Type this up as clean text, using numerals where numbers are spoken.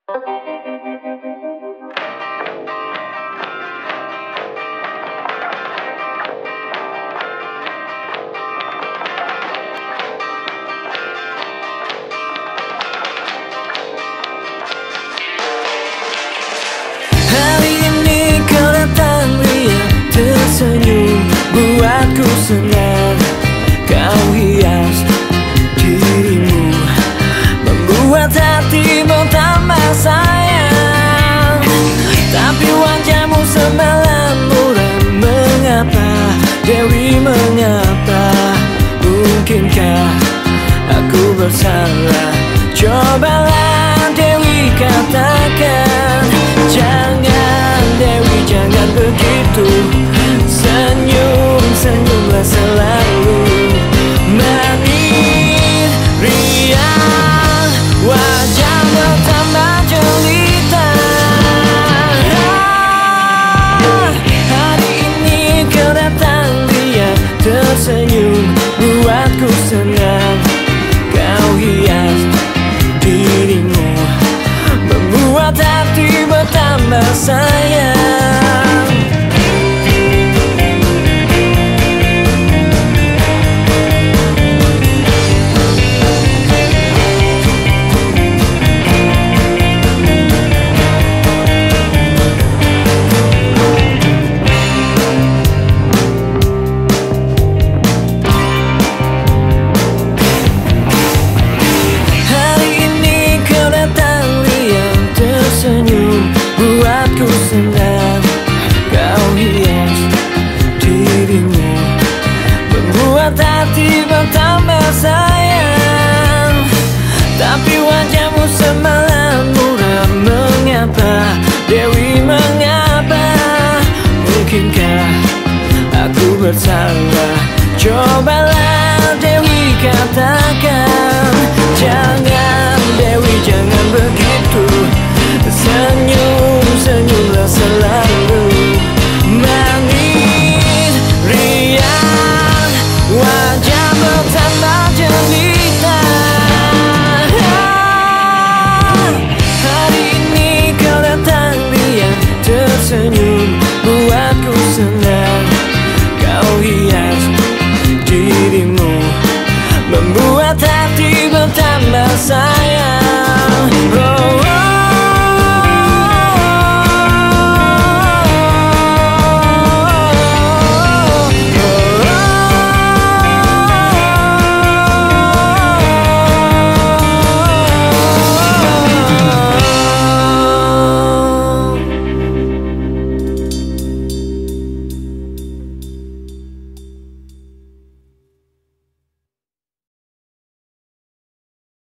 Hari ini kau datang ria, tersenyum buatku senang. Kau hias dirimu, membuat hatimu tambah sayang. Tapi wajahmu semalam muram. Mengapa Dewi, mengapa? Mungkinkah aku bersalah? Cobalah Dewi katakan. Jangan Dewi, jangan begitu. Senyum, senyumlah selalu. Manis, riang, wajah bertambah jelita. Hari ini kau datang dia, tersenyum buatku senang. Kau hias dirimu, membuat hati bertambah sayang.